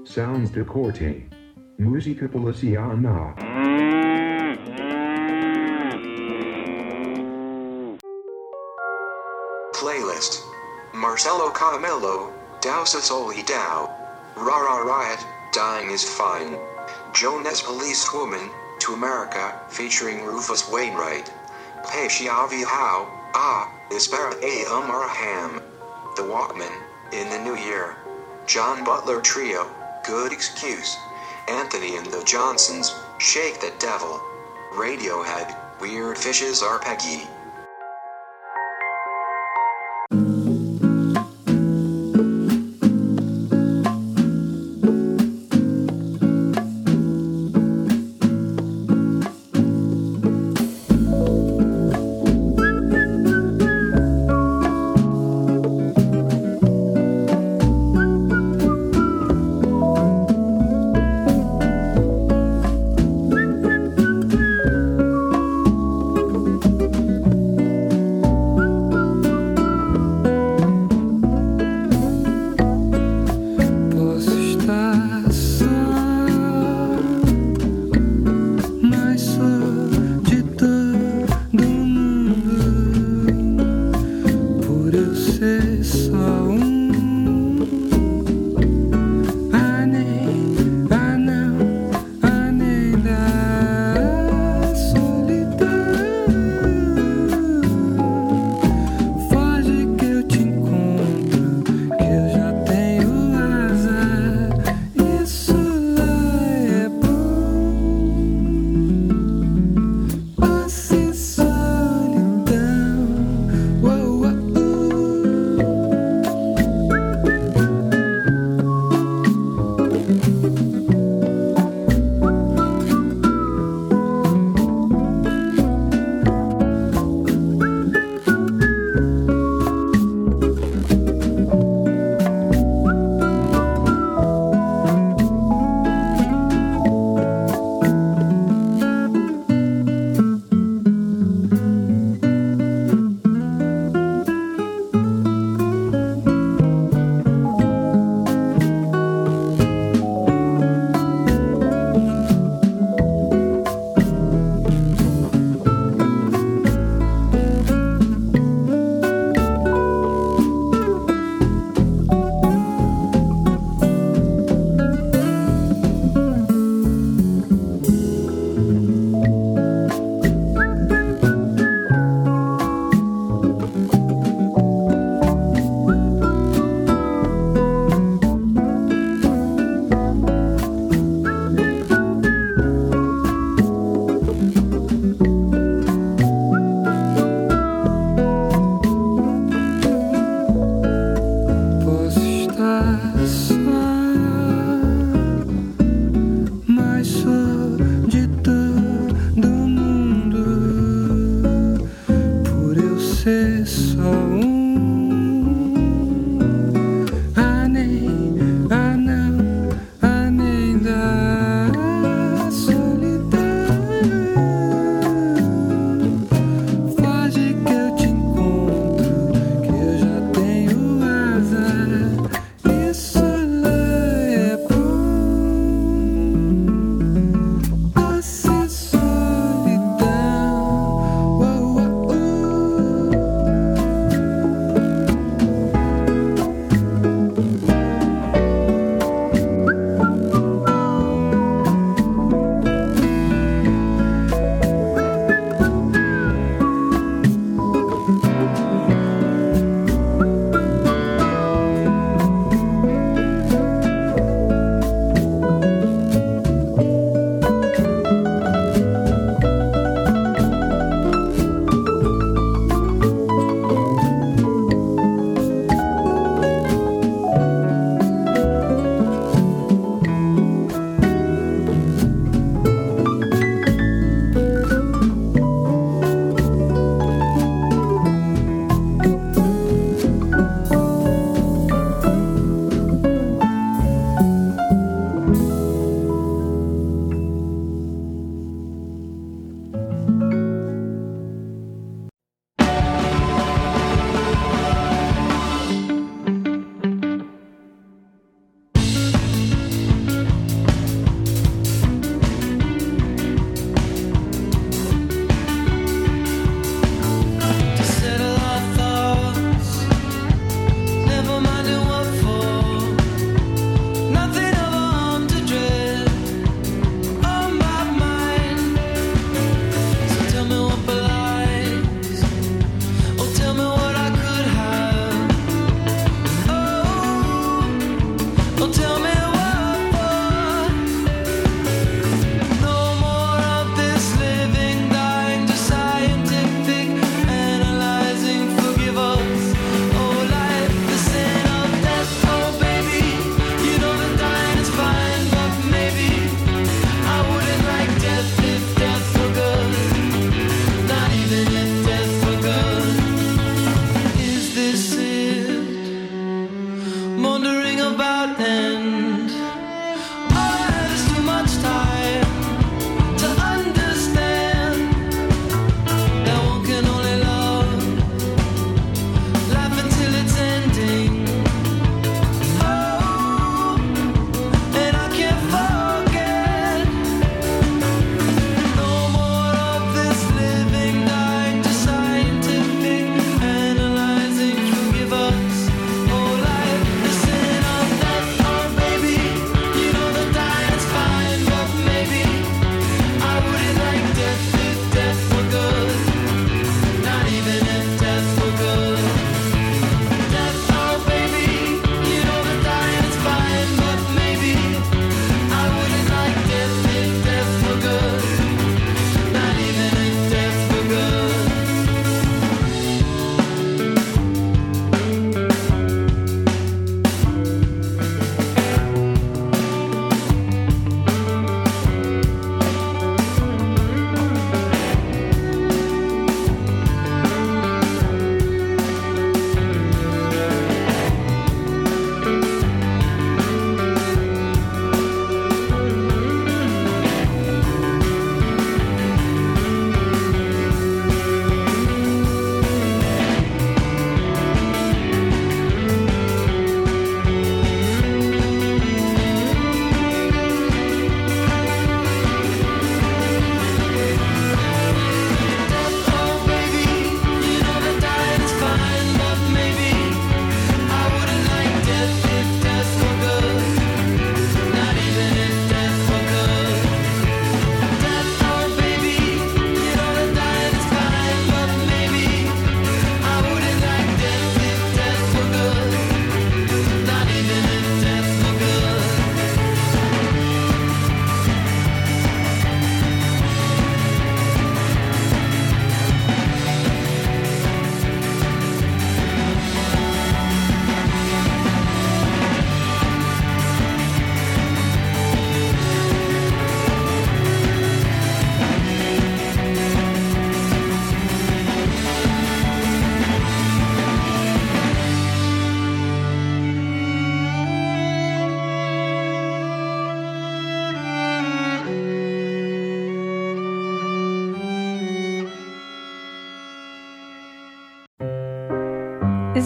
Sounds de corte. Musica policiana. Playlist. Marcelo Camelo, Dausa Soli Dao. Rara Riot, Dying is Fine. Jonas Policewoman, To America, featuring Rufus Wainwright. Peshiavi How, Ispera A. Amaraham. The Walkmen, In the New Year. John Butler Trio, Good Excuse. Anthony and the Johnsons, Shake the Devil. Radiohead, Weird Fishes Are Peggy.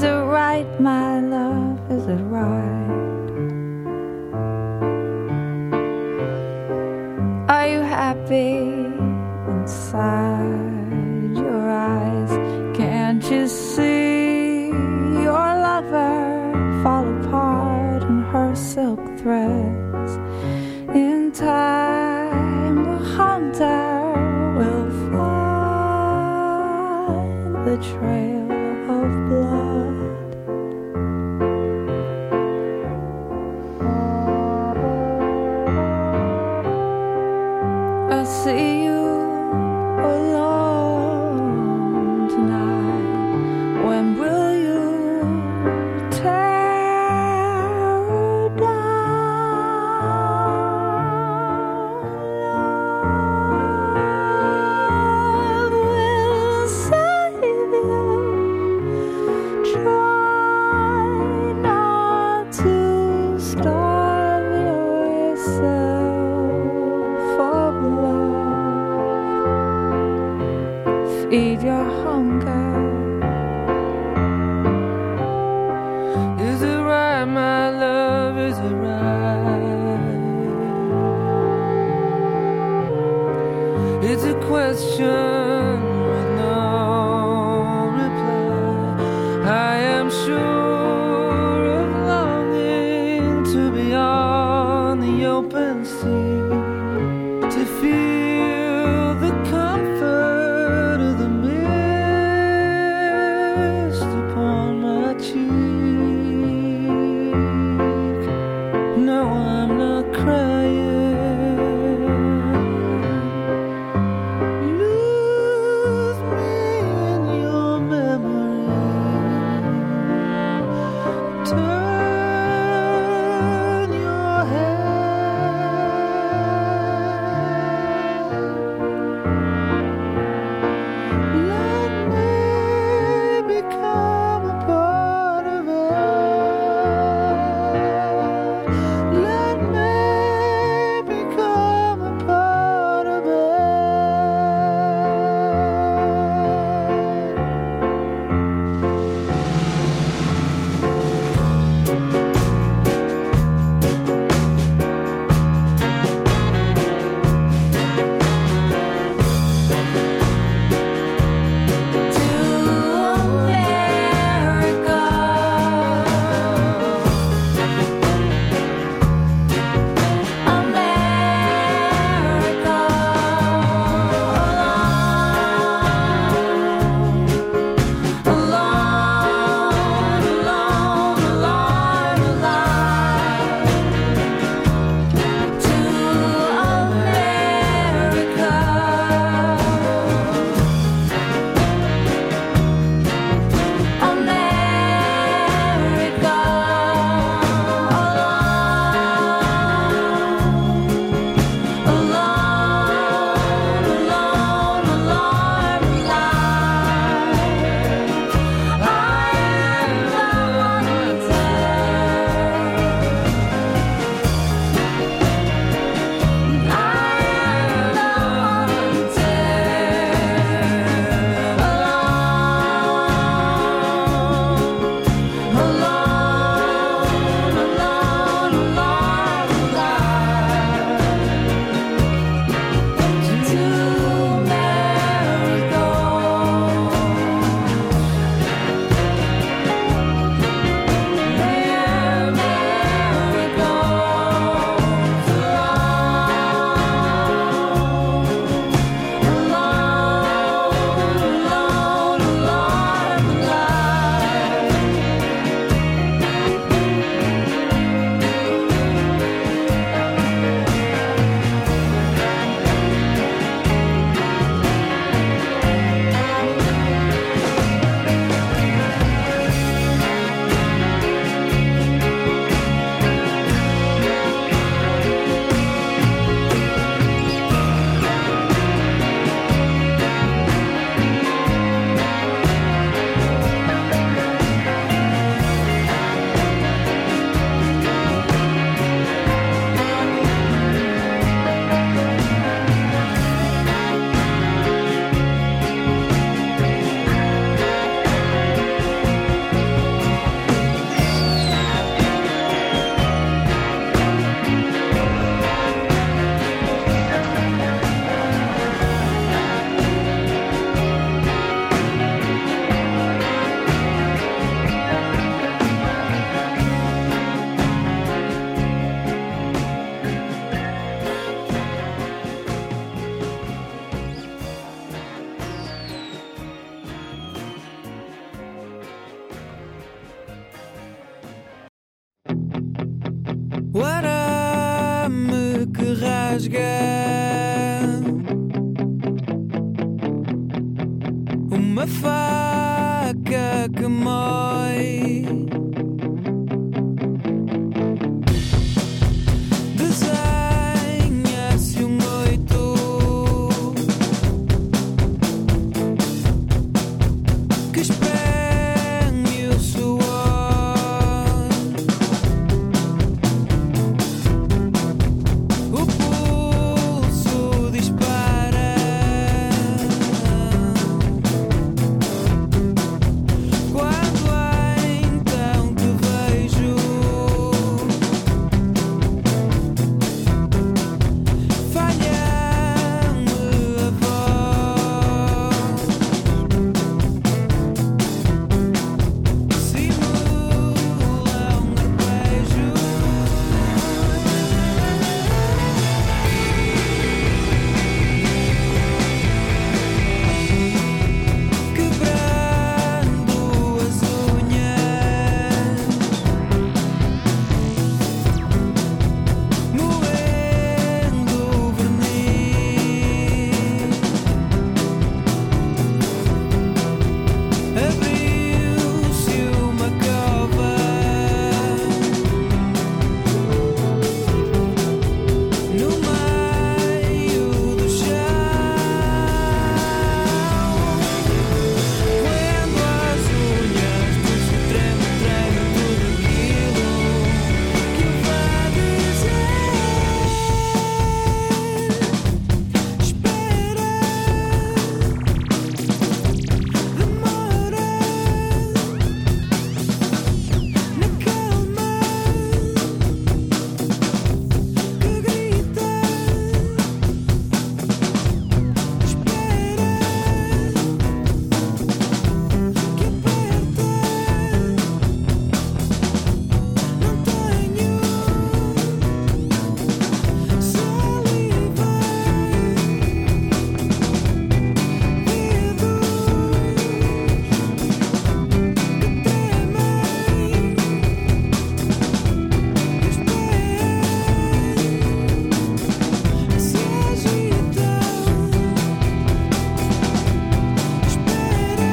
Is it right, my love? Is it right? Are you happy inside your eyes? Can't you see your lover fall apart in her silk threads? In time, the hunter will find the trail of blood. I see you alone tonight. When will you tear down? Love will save you. Try not to starve yourself of love. Feed your hunger. Is it right, my love? Is it right? It's a question with no reply. I am sure of longing to be on the open sea, to feel the comfort of the mist upon my cheek. No, I'm not crying. Lose me in your memory. Turn your head. Let me become a part of it. Let me rasgar uma faca que mói. Desenha-se um 8 que espreme o suor. O pulso dispara quando então te vejo. Falha-me a voz, simula um arpejo. Quebrando as unhas, moendo o verniz, abriu-se uma cova no meio do chão. Moendo as unhas, pulso treme, treme tudo aquilo que vai dizer. Espera, demora, na calma que grita. Espera, que aperta. Não tenho saliva, dedos que tremem, os pés se agitam. Espera,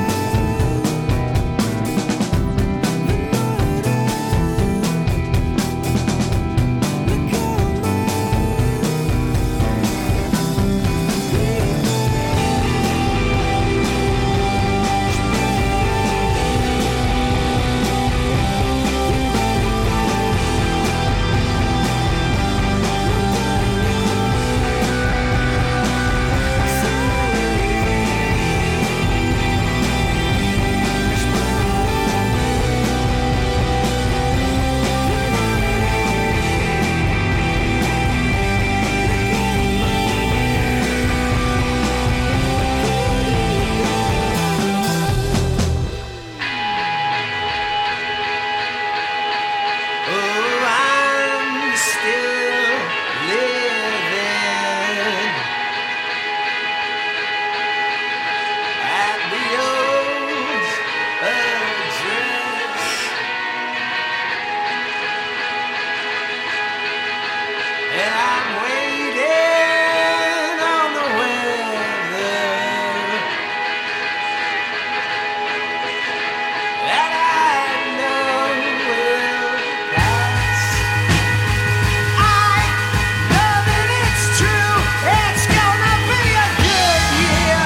I'm still living at the old address, and I'm waiting on the weather that I know will pass. I know that it's true, it's gonna be a good year.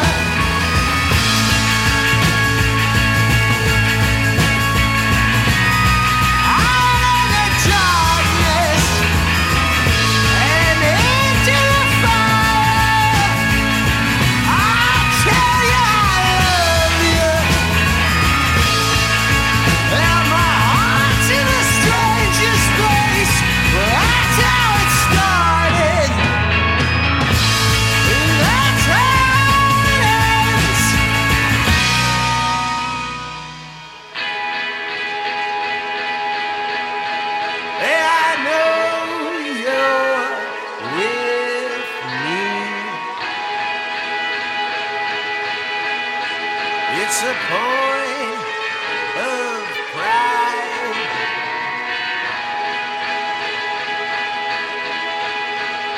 Out of the darkness and into the fire, I'll tell you I love you. And my heart's in the strangest place, but that's how it started, and that's how it ends. And I know you're with me. It's a point of pride, and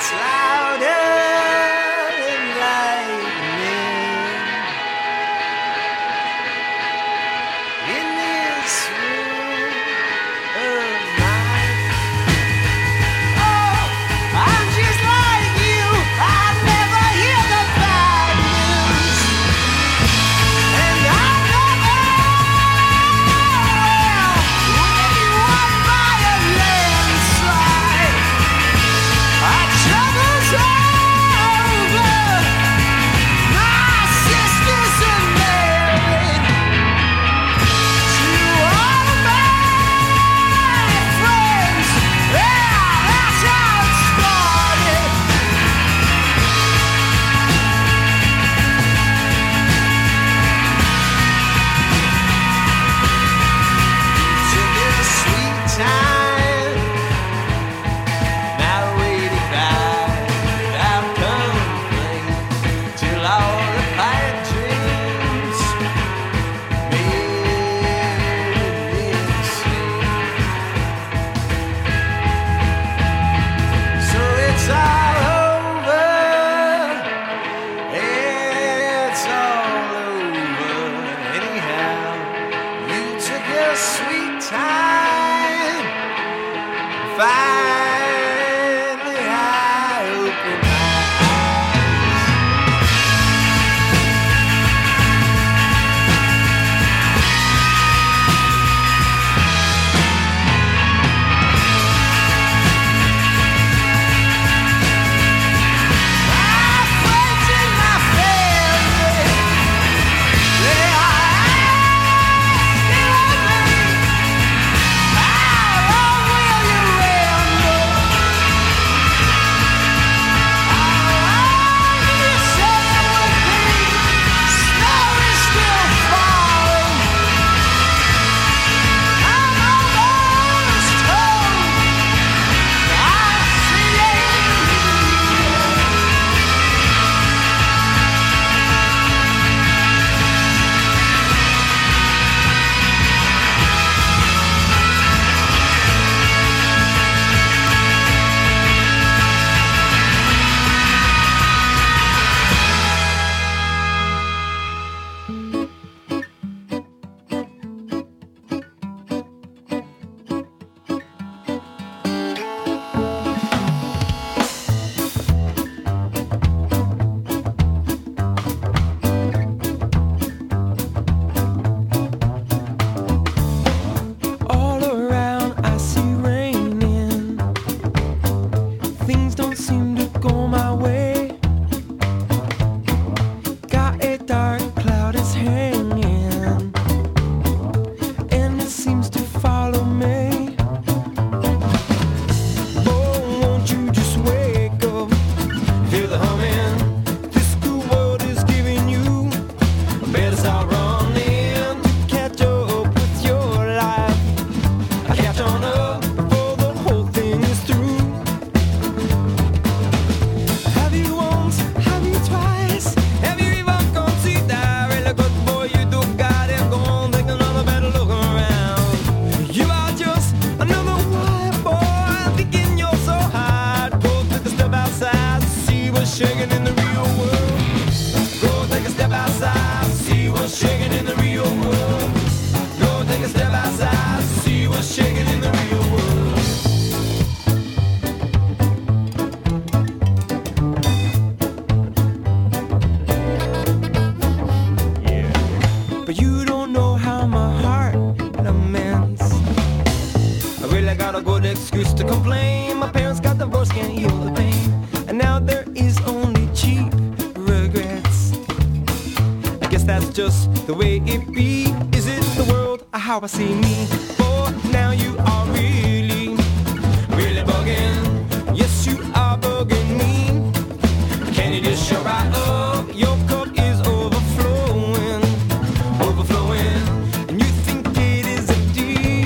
How I see me, oh, now you are really, really bugging. Yes, you are bugging me. Can you just show right up? Your cup is overflowing, overflowing, and you think it is empty.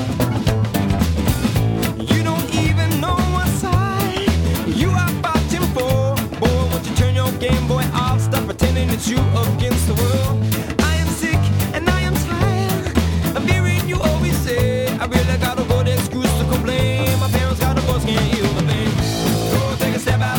You don't even know what side you are fighting for. Boy, won't you turn your Game Boy off? Stop pretending it's you against the world. I am sick and I am tired of hearing you always say, I really got a good excuse to complain. My parents got a bus, can't heal the pain. Go take a step out.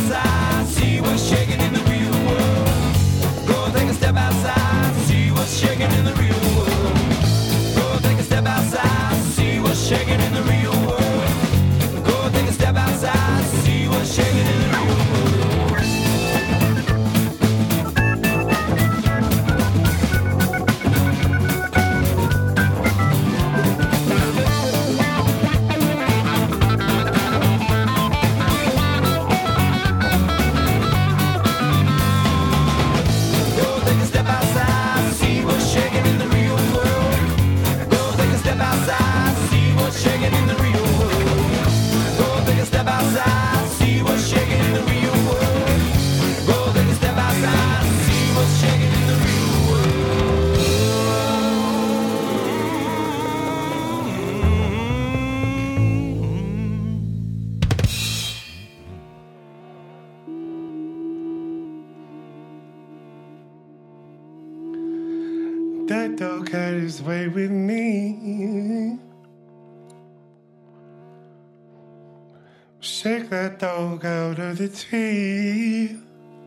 That dog had his way with me. Shake that dog out of the tree.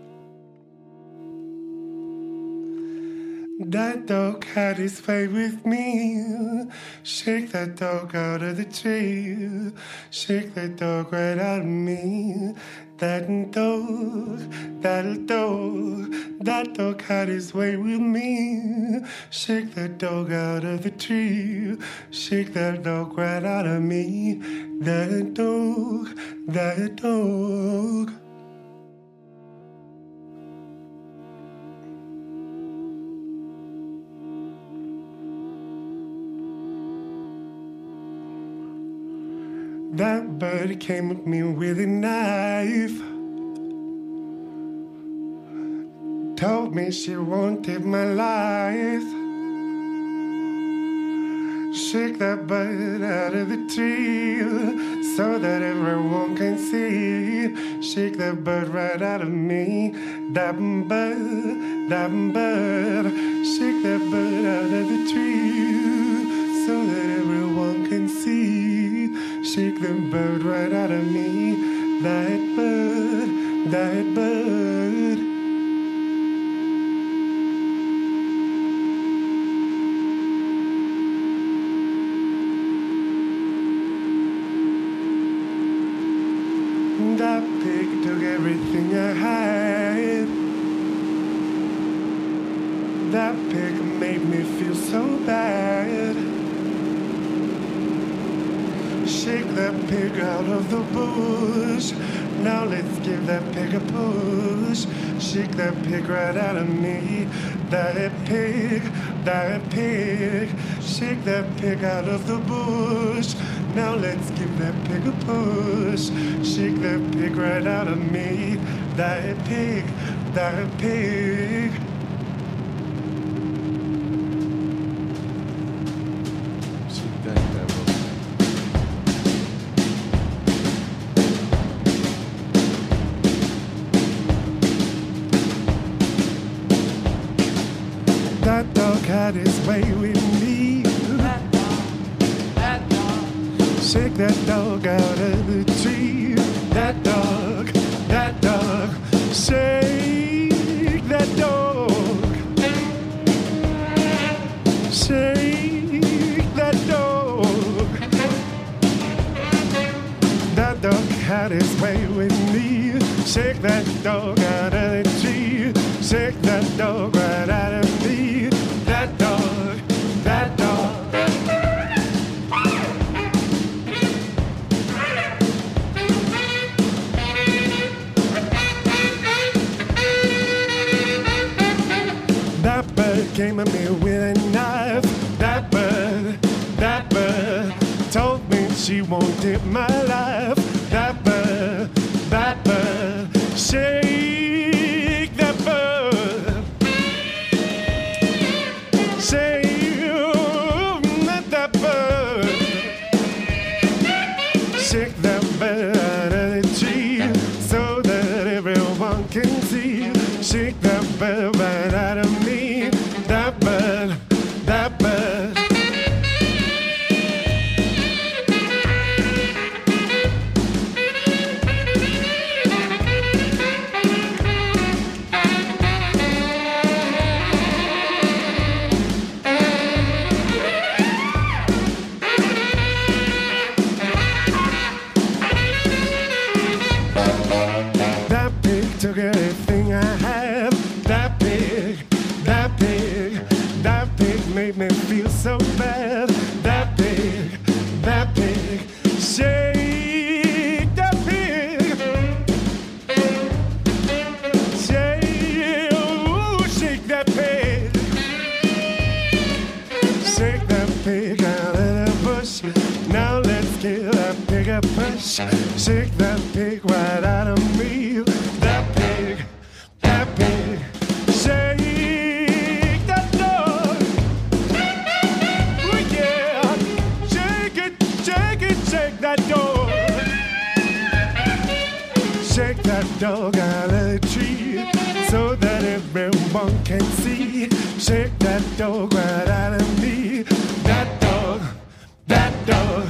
That dog had his way with me. Shake that dog out of the tree. Shake that dog right out of me. That dog had his way with me. Shake that dog out of the tree. Shake that dog right out of me. That dog. That bird came at me with a knife. Told me she wanted my life. Shake that bird out of the tree so that everyone can see. Shake that bird right out of me. That bird. Shake that bird out of the tree so that everyone can see. Shake the bird right out of me. That bird. That pig took everything I had. That pig made me feel so bad. Shake that pig out of the bush. Now let's give that pig a push. Shake that pig right out of me. That pig. Shake that pig out of the bush. Now let's give that pig a push. Shake that pig right out of me. That pig. That dog had his way with me. That dog. Shake that dog out of the tree. That dog. Shake that dog. Shake that dog. That dog had his way with me. Shake that dog out of the tree. Shake that dog right out of me. That dog. That bird came at me with a knife. That bird told me she wanted my life. That bird, shake that bird. Shake that bird. Shake that bird out of the tree so that everyone can see. Shake that bird right out of me. That bird. That pig took everything I have. That pig made me feel so bad. That pig, shake that pig. Shake that pig. Shake that pig out of the bush. Now let's give that pig a push. Shake that pig right out of me. That pig. Shake that dog. Oh yeah. Shake that dog. Shake that dog out of the tree so that everyone can see. Shake that dog right out of me. That dog, that dog.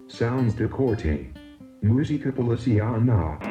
Sounds de corte. Musica policiana.